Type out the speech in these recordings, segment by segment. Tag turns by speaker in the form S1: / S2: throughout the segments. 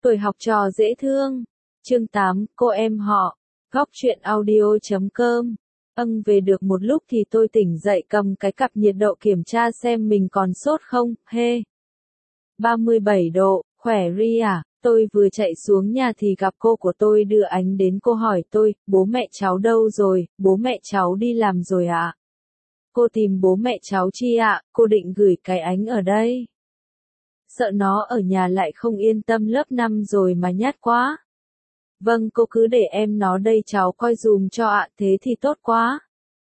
S1: Tuổi học trò dễ thương. Chương 8, cô em họ. Góc truyện audio.com. Về được một lúc thì tôi tỉnh dậy cầm cái cặp nhiệt độ kiểm tra xem mình còn sốt không, 37 độ, khỏe ri à? Tôi vừa chạy xuống nhà thì gặp cô của tôi đưa ánh đến, cô hỏi tôi, bố mẹ cháu đâu rồi, bố mẹ cháu đi làm rồi ạ? Cô tìm bố mẹ cháu chi ạ? Cô định gửi cái ánh ở đây. Sợ nó ở nhà lại không yên tâm, lớp 5 rồi mà nhát quá. Vâng, cô cứ để em nó đây cháu coi dùm cho ạ, thế thì tốt quá.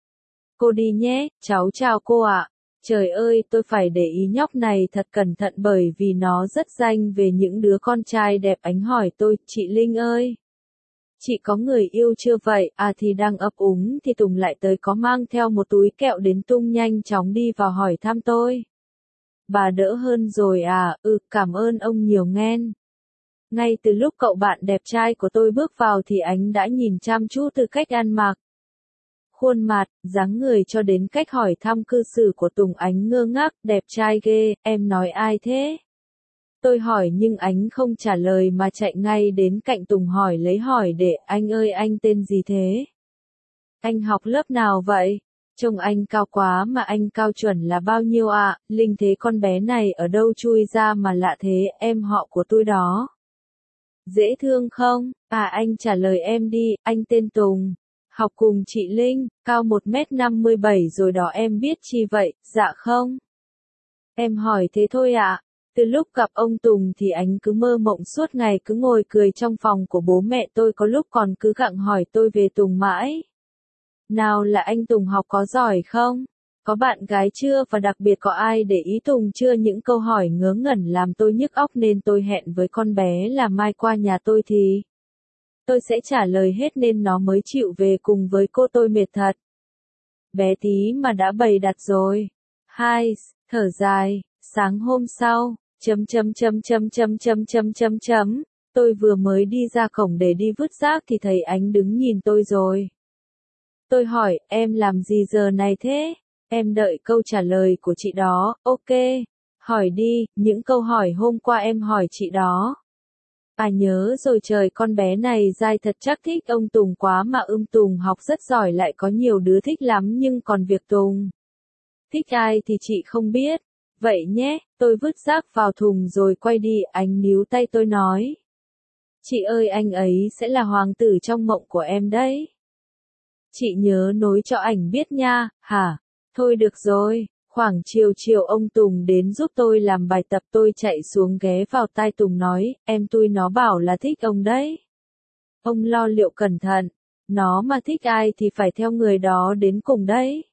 S1: Cô đi nhé, cháu chào cô ạ. Trời ơi, tôi phải để ý nhóc này thật cẩn thận bởi vì nó rất danh về những đứa con trai đẹp. Ánh hỏi tôi, chị Linh ơi, chị có người yêu chưa vậy? À thì đang ấp úng thì Tùng lại tới, có mang theo một túi kẹo đến. Tung nhanh chóng đi vào hỏi thăm tôi. Bà đỡ hơn rồi à? Cảm ơn ông nhiều nghen. Ngay từ lúc cậu bạn đẹp trai của tôi bước vào thì anh đã nhìn chăm chú từ cách ăn mặc, khuôn mặt, dáng người cho đến cách hỏi thăm cư xử của Tùng. Anh ngơ ngác, đẹp trai ghê, em nói ai thế? Tôi hỏi nhưng anh không trả lời mà chạy ngay đến cạnh Tùng hỏi lấy hỏi để, anh ơi anh tên gì thế? Anh học lớp nào vậy? Trông anh cao quá mà anh cao chuẩn là bao nhiêu ạ? Linh thế con bé này ở đâu chui ra mà lạ thế, em họ của tôi đó. Dễ thương không? À anh trả lời em đi, anh tên Tùng. Học cùng chị Linh, cao 1m57 rồi đó, em biết chi vậy? Dạ không. Em hỏi thế thôi ạ. Từ lúc gặp ông Tùng thì anh cứ mơ mộng suốt ngày, cứ ngồi cười trong phòng của bố mẹ tôi, có lúc còn cứ gặng hỏi tôi về Tùng mãi. Nào là anh Tùng học có giỏi không? Có bạn gái chưa, và đặc biệt có ai để ý Tùng chưa? Những câu hỏi ngớ ngẩn làm tôi nhức óc nên tôi hẹn với con bé là mai qua nhà tôi thì tôi sẽ trả lời hết nên nó mới chịu về cùng với cô. Tôi mệt thật. Bé tí mà đã bày đặt rồi. Thở dài, sáng hôm sau, tôi vừa mới đi ra cổng để đi vứt rác thì thấy anh đứng nhìn tôi rồi. Tôi hỏi, em làm gì giờ này thế? Em đợi câu trả lời của chị đó. Ok, hỏi đi, những câu hỏi hôm qua em hỏi chị đó. À nhớ rồi, trời, con bé này dai thật, chắc thích ông Tùng quá mà. Tùng học rất giỏi, lại có nhiều đứa thích lắm, nhưng còn việc Tùng thích ai thì chị không biết. Vậy nhé, tôi vứt rác vào thùng rồi quay đi. Anh níu tay tôi nói, chị ơi, anh ấy sẽ là hoàng tử trong mộng của em đấy. Chị nhớ nối cho ảnh biết nha. Hả? Thôi được rồi. Khoảng chiều ông Tùng đến giúp tôi làm bài tập, tôi chạy xuống ghé vào tai Tùng nói, em tui nó bảo là thích ông đấy. Ông lo liệu cẩn thận, nó mà thích ai thì phải theo người đó đến cùng đấy.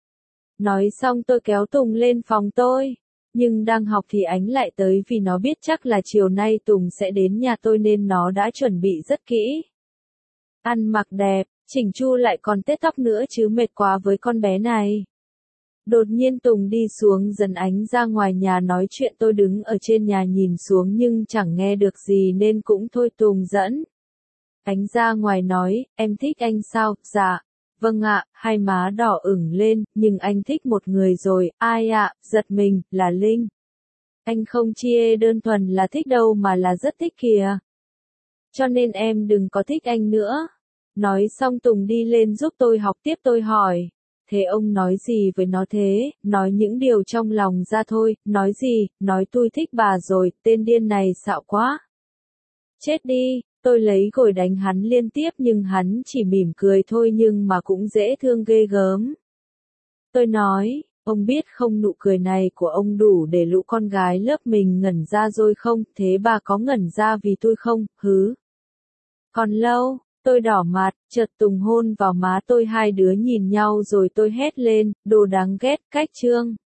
S1: Nói xong tôi kéo Tùng lên phòng tôi. Nhưng đang học thì ánh lại tới, vì nó biết chắc là chiều nay Tùng sẽ đến nhà tôi nên nó đã chuẩn bị rất kỹ. Ăn mặc đẹp, chỉnh chu, lại còn tết tóc nữa chứ, mệt quá với con bé này. Đột nhiên Tùng đi xuống dần ánh ra ngoài nhà nói chuyện. Tôi đứng ở trên nhà nhìn xuống nhưng chẳng nghe được gì nên cũng thôi. Tùng dẫn ánh ra ngoài nói, em thích anh sao? Dạ. Vâng ạ. Hai má đỏ ửng lên, nhưng anh thích một người rồi. Ai ạ? Giật mình, là Linh. Anh không chia đơn thuần là thích đâu mà là rất thích kìa. Cho nên em đừng có thích anh nữa. Nói xong Tùng đi lên giúp tôi học tiếp. Tôi hỏi, thế ông nói gì với nó thế? Nói những điều trong lòng ra thôi. Nói gì? Nói tôi thích bà rồi. Tên điên này xạo quá. Chết đi. Tôi lấy gồi đánh hắn liên tiếp nhưng hắn chỉ mỉm cười thôi, nhưng mà cũng dễ thương ghê gớm. Tôi nói, ông biết không, nụ cười này của ông đủ để lũ con gái lớp mình ngẩn ra rồi không? Thế bà có ngẩn ra vì tôi không? Hứ. Còn lâu. Tôi đỏ mặt, chợt Tùng hôn vào má tôi, hai đứa nhìn nhau rồi tôi hét lên, đồ đáng ghét, cách chương.